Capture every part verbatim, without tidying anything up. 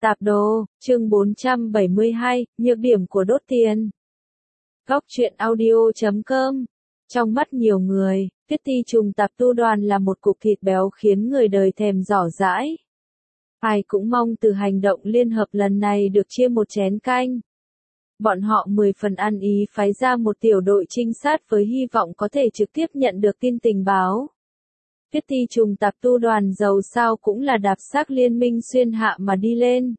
Tạp đồ, chương bốn trăm bảy mươi hai, nhược điểm của đốt tiền. Góc truyện audio chấm com. Trong mắt nhiều người, Tuyết Ti trùng tạp tu đoàn là một cục thịt béo khiến người đời thèm giỏ dãi. Ai cũng mong từ hành động liên hợp lần này được chia một chén canh. Bọn họ mười phần ăn ý phái ra một tiểu đội trinh sát với hy vọng có thể trực tiếp nhận được tin tình báo. Tuyết Ti trùng tạp tu đoàn dầu sao cũng là đạp xác liên minh xuyên hạ mà đi lên.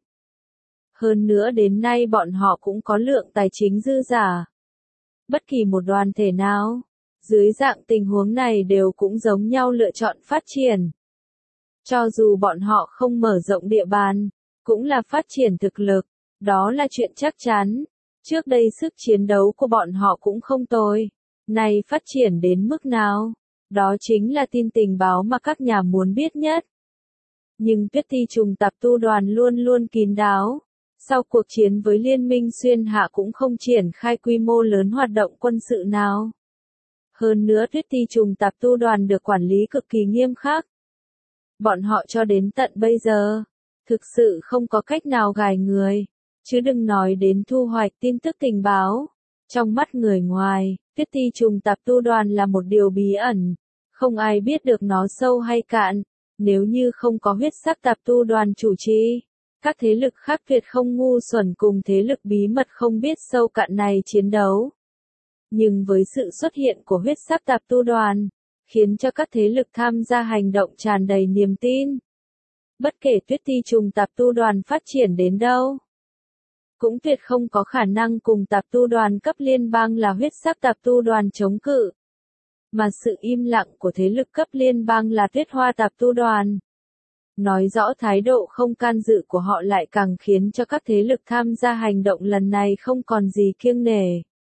Hơn nữa đến nay bọn họ cũng có lượng tài chính dư giả. Bất kỳ một đoàn thể nào, dưới dạng tình huống này đều cũng giống nhau lựa chọn phát triển. Cho dù bọn họ không mở rộng địa bàn, cũng là phát triển thực lực, đó là chuyện chắc chắn. Trước đây sức chiến đấu của bọn họ cũng không tồi, nay phát triển đến mức nào? Đó chính là tin tình báo mà các nhà muốn biết nhất. Nhưng Tuyết Ti trùng tạp tu đoàn luôn luôn kín đáo. Sau cuộc chiến với Liên minh xuyên hạ cũng không triển khai quy mô lớn hoạt động quân sự nào. Hơn nữa Tuyết Ti trùng tạp tu đoàn được quản lý cực kỳ nghiêm khắc. Bọn họ cho đến tận bây giờ, thực sự không có cách nào gài người, chứ đừng nói đến thu hoạch tin tức tình báo. Trong mắt người ngoài, Tuyết Ti trùng tạp tu đoàn là một điều bí ẩn, không ai biết được nó sâu hay cạn. Nếu như không có huyết sắc tạp tu đoàn chủ trì, các thế lực khác tuyệt không ngu xuẩn cùng thế lực bí mật không biết sâu cạn này chiến đấu. Nhưng với sự xuất hiện của huyết sắc tạp tu đoàn, khiến cho các thế lực tham gia hành động tràn đầy niềm tin. Bất kể Tuyết Ti trùng tạp tu đoàn phát triển đến đâu, cũng tuyệt không có khả năng cùng tạp tu đoàn cấp liên bang là huyết sắc tạp tu đoàn chống cự. Mà sự im lặng của thế lực cấp liên bang là Tuyết Hoa tạp tu đoàn. Nói rõ thái độ không can dự của họ lại càng khiến cho các thế lực tham gia hành động lần này không còn gì kiêng nể.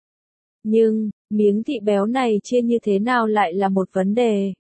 Nhưng, miếng thịt béo này chia như thế nào lại là một vấn đề.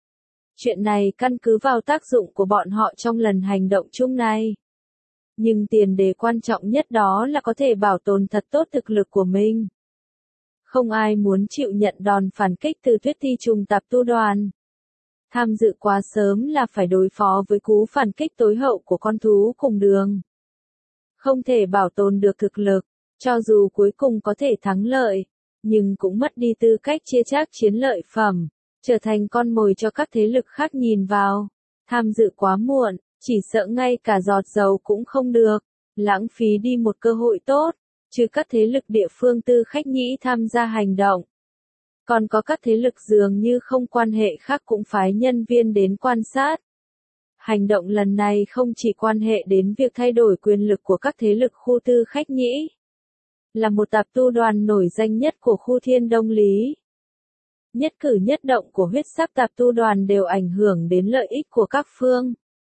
Chuyện này căn cứ vào tác dụng của bọn họ trong lần hành động chung này. Nhưng tiền đề quan trọng nhất đó là có thể bảo tồn thật tốt thực lực của mình. Không ai muốn chịu nhận đòn phản kích từ Tuyết Ti trùng tạp tu đoàn. Tham dự quá sớm là phải đối phó với cú phản kích tối hậu của con thú cùng đường. Không thể bảo tồn được thực lực, cho dù cuối cùng có thể thắng lợi, nhưng cũng mất đi tư cách chia chác chiến lợi phẩm, trở thành con mồi cho các thế lực khác nhìn vào. Tham dự quá muộn, chỉ sợ ngay cả giọt dầu cũng không được, lãng phí đi một cơ hội tốt. Trừ các thế lực địa phương tư khách nhĩ tham gia hành động. Còn có các thế lực dường như không quan hệ khác cũng phái nhân viên đến quan sát. Hành động lần này không chỉ quan hệ đến việc thay đổi quyền lực của các thế lực khu tư khách nhĩ. Là một tạp tu đoàn nổi danh nhất của khu Thiên Đông Lý. Nhất cử nhất động của huyết sắc tạp tu đoàn đều ảnh hưởng đến lợi ích của các phương.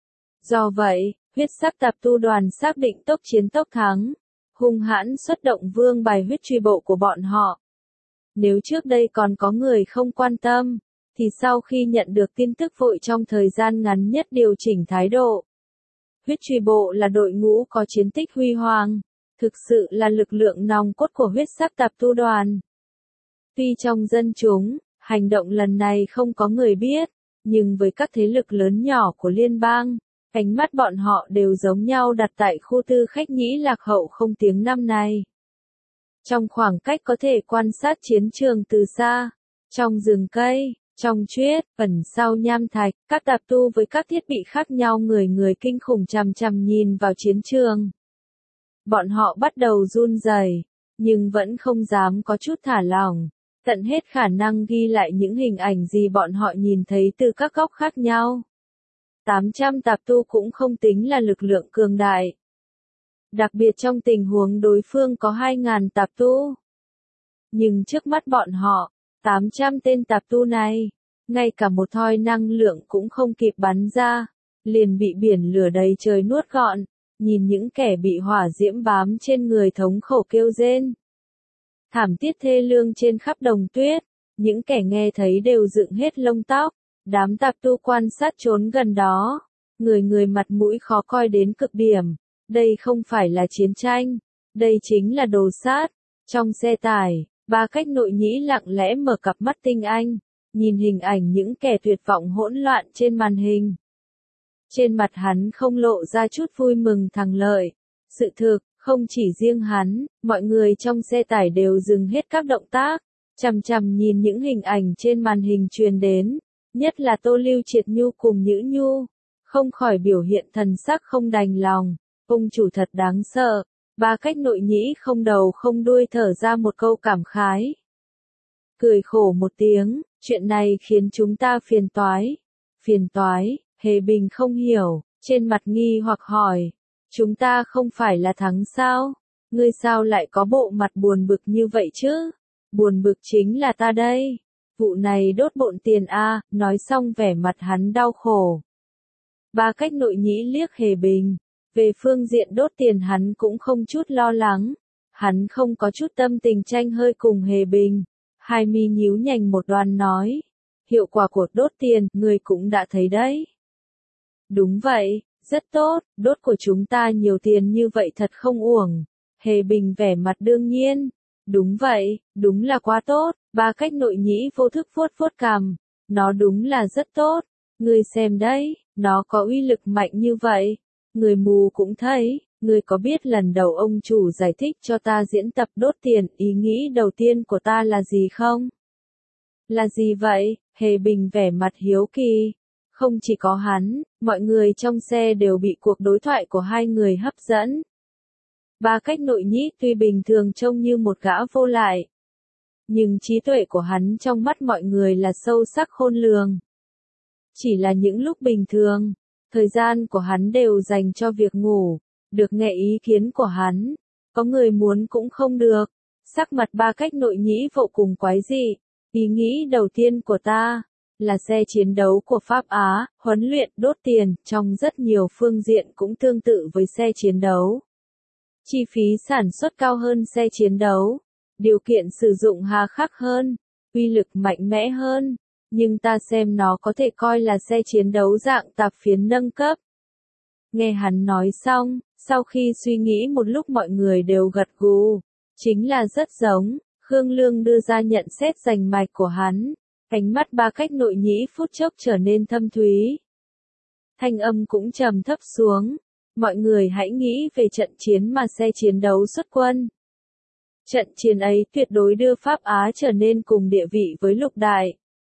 Do vậy, huyết sắc tạp tu đoàn xác định tốc chiến tốc thắng. Hung hãn xuất động vương bài huyết truy bộ của bọn họ. Nếu trước đây còn có người không quan tâm, thì sau khi nhận được tin tức vội trong thời gian ngắn nhất điều chỉnh thái độ. Huyết truy bộ là đội ngũ có chiến tích huy hoàng, thực sự là lực lượng nòng cốt của huyết sắc tạp tu đoàn. Tuy trong dân chúng, hành động lần này không có người biết, nhưng với các thế lực lớn nhỏ của liên bang, ánh mắt bọn họ đều giống nhau đặt tại khu tư khách nhĩ lạc hậu không tiếng năm này. Trong khoảng cách có thể quan sát chiến trường từ xa, trong rừng cây, trong tuyết, ẩn sau nham thạch, các tạp tu với các thiết bị khác nhau người người kinh khủng chằm chằm nhìn vào chiến trường. Bọn họ bắt đầu run rẩy, nhưng vẫn không dám có chút thả lỏng, tận hết khả năng ghi lại những hình ảnh gì bọn họ nhìn thấy từ các góc khác nhau. tám trăm tạp tu cũng không tính là lực lượng cường đại. Đặc biệt trong tình huống đối phương có hai nghìn tạp tu. Nhưng trước mắt bọn họ, tám trăm tên tạp tu này, ngay cả một thoi năng lượng cũng không kịp bắn ra, liền bị biển lửa đầy trời nuốt gọn, nhìn những kẻ bị hỏa diễm bám trên người thống khổ kêu rên. Thảm thiết thê lương trên khắp đồng tuyết, những kẻ nghe thấy đều dựng hết lông tóc. Đám tạp tu quan sát trốn gần đó, người người mặt mũi khó coi đến cực điểm. Đây không phải là chiến tranh, đây chính là đồ sát. Trong xe tải, ba cách nội nhĩ lặng lẽ mở cặp mắt tinh anh, nhìn hình ảnh những kẻ tuyệt vọng hỗn loạn trên màn hình. Trên mặt hắn không lộ ra chút vui mừng thắng lợi. Sự thực, không chỉ riêng hắn, mọi người trong xe tải đều dừng hết các động tác, chằm chằm nhìn những hình ảnh trên màn hình truyền đến, nhất là Tô Lưu Triệt Nhu cùng Nhữ Nhu, không khỏi biểu hiện thần sắc không đành lòng. Ông chủ thật đáng sợ. Ba Cách Nội Nhĩ không đầu không đuôi thở ra một câu cảm khái. Cười khổ một tiếng, chuyện này khiến chúng ta phiền toái. Phiền toái, Hề Bình không hiểu, trên mặt nghi hoặc hỏi. Chúng ta không phải là thắng sao? Ngươi sao lại có bộ mặt buồn bực như vậy chứ? Buồn bực chính là ta đây. Vụ này đốt bộn tiền a, nói xong vẻ mặt hắn đau khổ. Ba Cách Nội Nhĩ liếc Hề Bình. Về phương diện đốt tiền hắn cũng không chút lo lắng. Hắn không có chút tâm tình tranh hơi cùng Hề Bình. Hai mi nhíu nhành một đoàn nói. Hiệu quả của đốt tiền, người cũng đã thấy đấy. Đúng vậy, rất tốt, đốt của chúng ta nhiều tiền như vậy thật không uổng. Hề Bình vẻ mặt đương nhiên. Đúng vậy, đúng là quá tốt. Ba Cách Nội Nhĩ vô thức vuốt vuốt cằm. Nó đúng là rất tốt. Ngươi xem đấy, nó có uy lực mạnh như vậy. Người mù cũng thấy, người có biết lần đầu ông chủ giải thích cho ta diễn tập đốt tiền, ý nghĩ đầu tiên của ta là gì không? Là gì vậy? Hề Bình vẻ mặt hiếu kỳ. Không chỉ có hắn, mọi người trong xe đều bị cuộc đối thoại của hai người hấp dẫn. Ba Cách Nội Nhĩ tuy bình thường trông như một gã vô lại, nhưng trí tuệ của hắn trong mắt mọi người là sâu sắc khôn lường. Chỉ là những lúc bình thường, thời gian của hắn đều dành cho việc ngủ, được nghe ý kiến của hắn, có người muốn cũng không được. Sắc mặt Ba Cách Nội Nhĩ vô cùng quái dị. Ý nghĩ đầu tiên của ta là xe chiến đấu của Pháp Á, huấn luyện đốt tiền, trong rất nhiều phương diện cũng tương tự với xe chiến đấu. Chi phí sản xuất cao hơn xe chiến đấu, điều kiện sử dụng hà khắc hơn, uy lực mạnh mẽ hơn, nhưng ta xem nó có thể coi là xe chiến đấu dạng tạp phiến nâng cấp. Nghe hắn nói xong, sau khi suy nghĩ một lúc mọi người đều gật gù, chính là rất giống. Khương Lương đưa ra nhận xét rành mạch của hắn, ánh mắt Ba Cách Nội Nhĩ phút chốc trở nên thâm thúy. Thanh âm cũng trầm thấp xuống, mọi người hãy nghĩ về trận chiến mà xe chiến đấu xuất quân. Trận chiến ấy tuyệt đối đưa Pháp Á trở nên cùng địa vị với lục đại.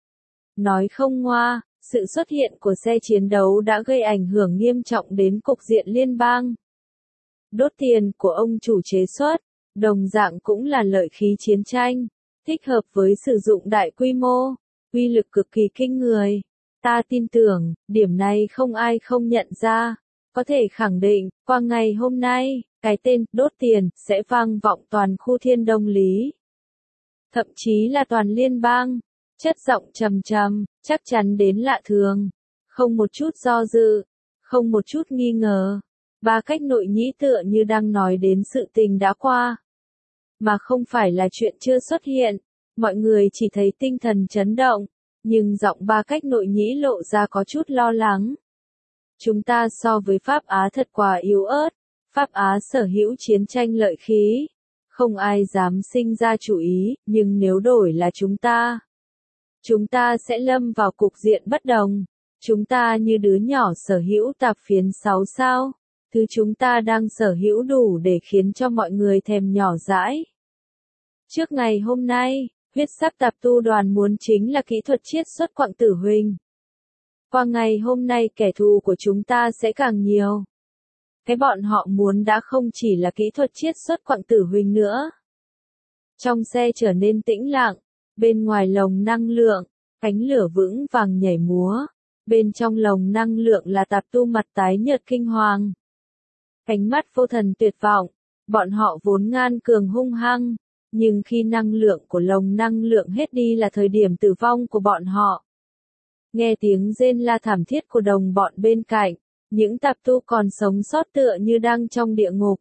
Nói không ngoa, sự xuất hiện của xe chiến đấu đã gây ảnh hưởng nghiêm trọng đến cục diện liên bang. Đốt tiền của ông chủ chế xuất, đồng dạng cũng là lợi khí chiến tranh, thích hợp với sử dụng đại quy mô, uy lực cực kỳ kinh người. Ta tin tưởng, điểm này không ai không nhận ra. Có thể khẳng định, qua ngày hôm nay, cái tên đốt tiền sẽ vang vọng toàn khu Thiên Đông Lý. Thậm chí là toàn liên bang. Chất giọng trầm trầm, chắc chắn đến lạ thường. Không một chút do dự, không một chút nghi ngờ. Ba Cách Nội Nhĩ tựa như đang nói đến sự tình đã qua, mà không phải là chuyện chưa xuất hiện. Mọi người chỉ thấy tinh thần chấn động, nhưng giọng Ba Cách Nội Nhĩ lộ ra có chút lo lắng. Chúng ta so với Pháp Á thật quá yếu ớt. Pháp Á sở hữu chiến tranh lợi khí, không ai dám sinh ra chủ ý, nhưng nếu đổi là chúng ta, chúng ta sẽ lâm vào cục diện bất đồng. Chúng ta như đứa nhỏ sở hữu tạp phiến sáu sao, thứ chúng ta đang sở hữu đủ để khiến cho mọi người thèm nhỏ dãi. Trước ngày hôm nay, huyết sắc tạp tu đoàn muốn chính là kỹ thuật chiết xuất quặng tử huỳnh. Qua ngày hôm nay kẻ thù của chúng ta sẽ càng nhiều. Cái bọn họ muốn đã không chỉ là kỹ thuật chiết xuất quặng tử huỳnh nữa. Trong xe trở nên tĩnh lặng, bên ngoài lồng năng lượng, ánh lửa vững vàng nhảy múa, bên trong lồng năng lượng là tạp tu mặt tái nhợt kinh hoàng. Ánh mắt vô thần tuyệt vọng, bọn họ vốn ngan cường hung hăng, nhưng khi năng lượng của lồng năng lượng hết đi là thời điểm tử vong của bọn họ. Nghe tiếng rên la thảm thiết của đồng bọn bên cạnh, những tạp tu còn sống sót tựa như đang trong địa ngục.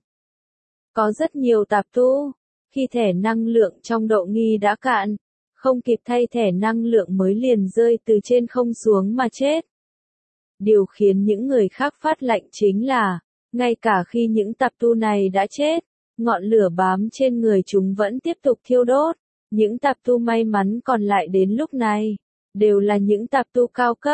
Có rất nhiều tạp tu, khi thẻ năng lượng trong độ nghi đã cạn, không kịp thay thẻ năng lượng mới liền rơi từ trên không xuống mà chết. Điều khiến những người khác phát lạnh chính là, ngay cả khi những tạp tu này đã chết, ngọn lửa bám trên người chúng vẫn tiếp tục thiêu đốt. Những tạp tu may mắn còn lại đến lúc này, đều là những tạp tu cao cấp,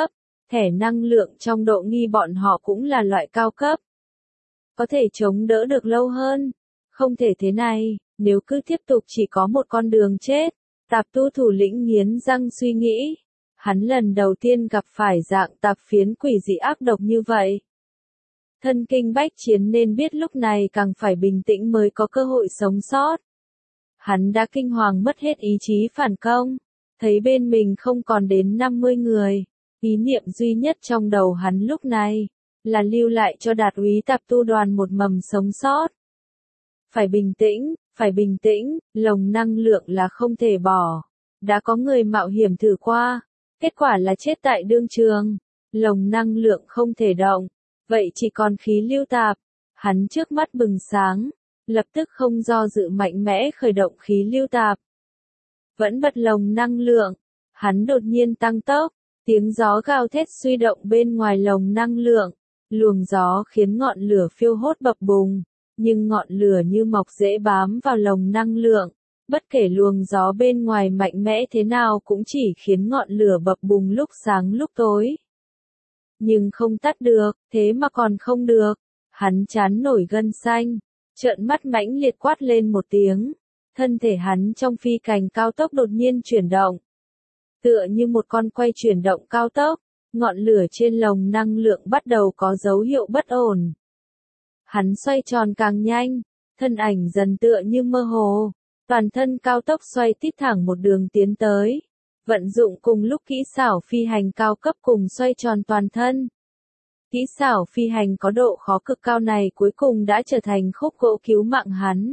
thẻ năng lượng trong độ nghi bọn họ cũng là loại cao cấp. Có thể chống đỡ được lâu hơn. Không thể thế này, nếu cứ tiếp tục chỉ có một con đường chết. Tạp tu thủ lĩnh nghiến răng suy nghĩ. Hắn lần đầu tiên gặp phải dạng tạp phiến quỷ dị ác độc như vậy. Thân kinh bách chiến nên biết lúc này càng phải bình tĩnh mới có cơ hội sống sót. Hắn đã kinh hoàng mất hết ý chí phản công. Thấy bên mình không còn đến năm mươi người. Ý niệm duy nhất trong đầu hắn lúc này là lưu lại cho Đạt úy tạp tu đoàn một mầm sống sót. Phải bình tĩnh, phải bình tĩnh, lồng năng lượng là không thể bỏ. Đã có người mạo hiểm thử qua, kết quả là chết tại đương trường. Lồng năng lượng không thể động, vậy chỉ còn khí lưu tạp. Hắn trước mắt bừng sáng, lập tức không do dự mạnh mẽ khởi động khí lưu tạp. Vẫn bật lồng năng lượng, hắn đột nhiên tăng tốc, tiếng gió gào thét suy động bên ngoài lồng năng lượng. Luồng gió khiến ngọn lửa phiêu hốt bập bùng, nhưng ngọn lửa như mọc rễ bám vào lồng năng lượng. Bất kể luồng gió bên ngoài mạnh mẽ thế nào cũng chỉ khiến ngọn lửa bập bùng lúc sáng lúc tối. Nhưng không tắt được, thế mà còn không được. Hắn chán nổi gân xanh, trợn mắt mãnh liệt quát lên một tiếng. Thân thể hắn trong phi hành cao tốc đột nhiên chuyển động. Tựa như một con quay chuyển động cao tốc, ngọn lửa trên lồng năng lượng bắt đầu có dấu hiệu bất ổn. Hắn xoay tròn càng nhanh, thân ảnh dần tựa như mơ hồ, toàn thân cao tốc xoay tít thẳng một đường tiến tới, vận dụng cùng lúc kỹ xảo phi hành cao cấp cùng xoay tròn toàn thân. Kỹ xảo phi hành có độ khó cực cao này cuối cùng đã trở thành khúc gỗ cứu mạng hắn.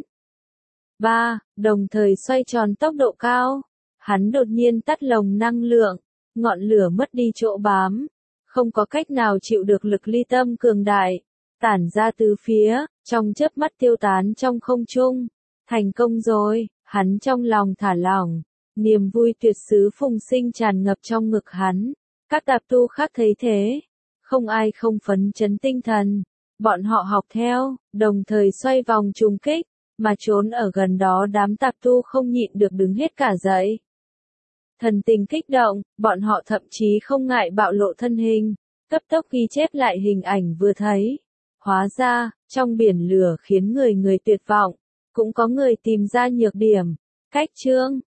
ba. Đồng thời xoay tròn tốc độ cao, hắn đột nhiên tắt lồng năng lượng, ngọn lửa mất đi chỗ bám, không có cách nào chịu được lực ly tâm cường đại, tản ra từ phía, trong chớp mắt tiêu tán trong không trung. Thành công rồi, hắn trong lòng thả lỏng, niềm vui tuyệt xứ phùng sinh tràn ngập trong ngực hắn. Các tạp tu khác thấy thế, không ai không phấn chấn tinh thần, bọn họ học theo, đồng thời xoay vòng trùng kích, mà trốn ở gần đó đám tạp tu không nhịn được đứng hết cả dậy. Thần tình kích động, bọn họ thậm chí không ngại bạo lộ thân hình, cấp tốc ghi chép lại hình ảnh vừa thấy. Hóa ra, trong biển lửa khiến người người tuyệt vọng, cũng có người tìm ra nhược điểm. Cách chương